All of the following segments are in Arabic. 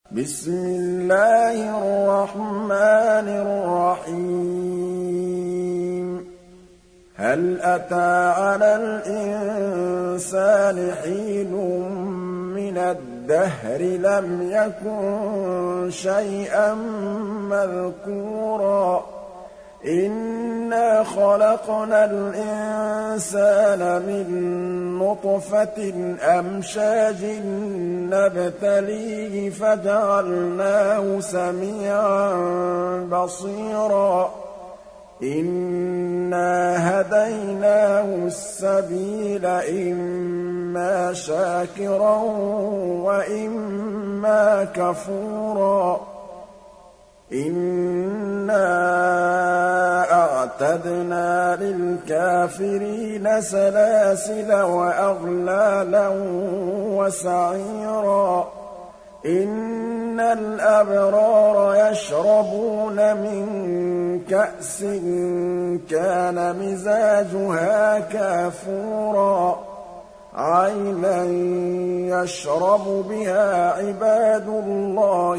بسم الله الرحمن الرحيم هل أتى على الإنسان حين من الدهر لم يكن شيئا مذكورا إنا خلقنا الإنسان من نطفة أمشاج نبتليه فجعلناه سميعا بصيرا إنا هديناه السبيل إما شاكرا وإما كفورا إنا أعتدنا للكافرين سلاسل وأغلالا وسعيرا إن الأبرار يشربون من كأس كان مزاجها كافورا عينا يشرب بها عباد الله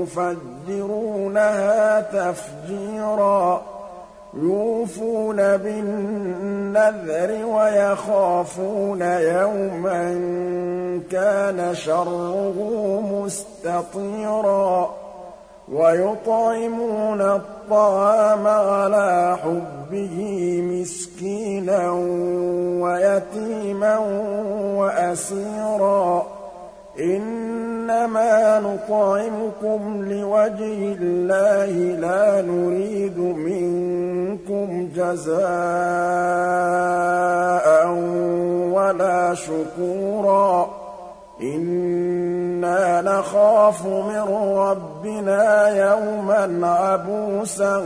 يفجرونها تفجيرا يوفون بالنذر ويخافون يوما كان شره مستطيرا ويطعمون الطعام على حبه مسكينا ويتيما وأسيرا إنما نطعمكم لوجه الله لا نريد منكم جزاء ولا شكورا إنا نخاف من ربنا يوما عبوسا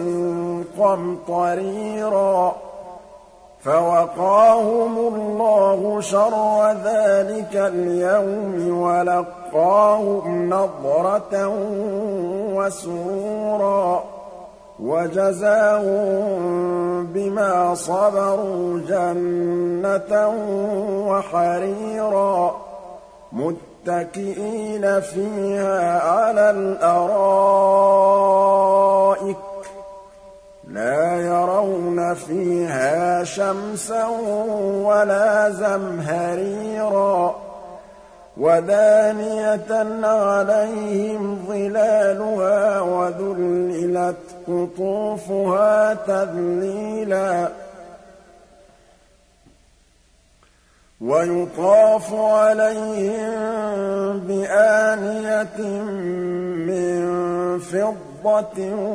قمطريرا فوقاهم الله شر ذلك اليوم ولقاهم نضرة وسرورا وجزاهم بما صبروا جنة وحريرا متكئين فيها على الأرائك لا يرون فيها شمسا ولا زمهريرا ودانية عليهم ظلالها وذللت قطوفها تذليلا ويطاف عليهم بآنية من فضة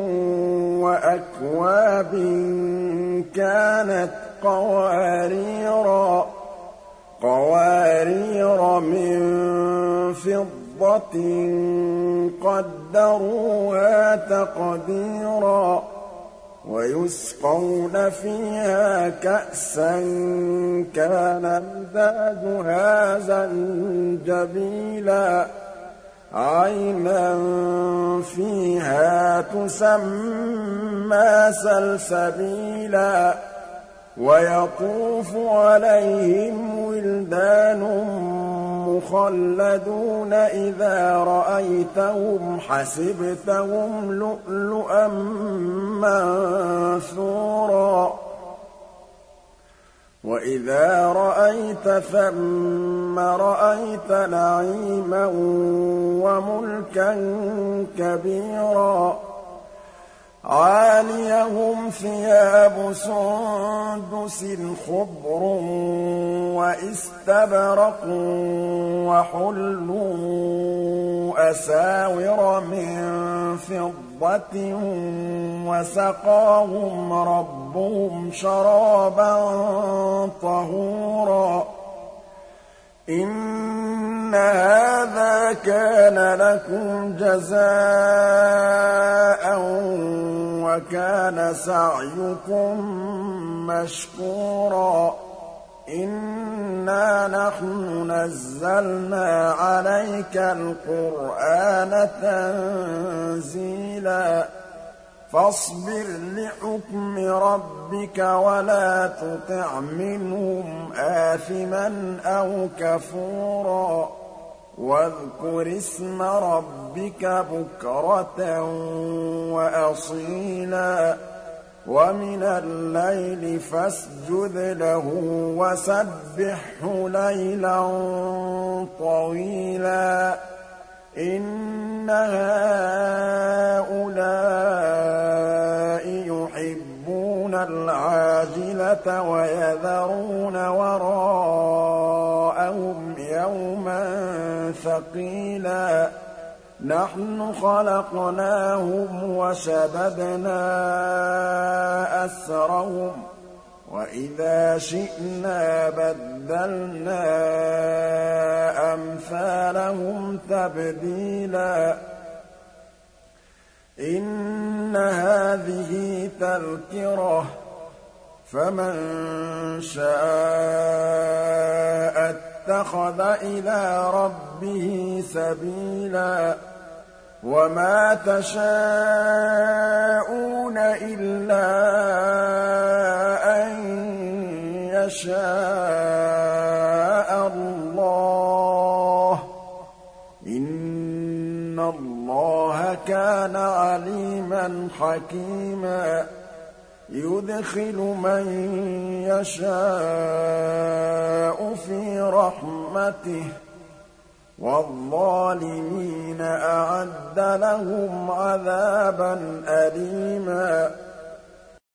وأكواب كانت قوارير من فضة قدروها تقديرا ويسقون فيها كأسا كان مزاجها زنجبيلا عينا فيها تسمى سلسبيلا ويطوف عليهم ولدان مخلدون إذا رأيتهم حسبتهم لؤلؤا منثورا وإذا رأيت ثم رأيت نعيما وملكا كبيرا عاليهم ثياب سندس خضر واستبرق وحلوا أساور من فضة وسقاهم ربهم شرابا طهورا إن هذا كان لكم جزاء وكان سعيكم مشكورا إنا نحن نزلنا عليك القرآن تنزيلا فاصبر لحكم ربك ولا تطع منهم آثما أو كفورا واذكر اسم ربك بكرة وأصيلا ومن الليل فاسجد له وسبحه ليلا طويلا إن هؤلاء يحبون العاجلة ويذرون وراءهم يوما ثقيلا نحن خلقناهم وشددنا أسرهم وإذا شئنا بدلنا أمثالهم تبديلا إن هذه تذكرة فمن شاء اتخذ إلى ربه سبيلا وما تشاءون إلا أن يشاء الله إن الله كان عليما حكيما يدخل من يشاء في رحمته والظالمين أعد لهم عذابا أليما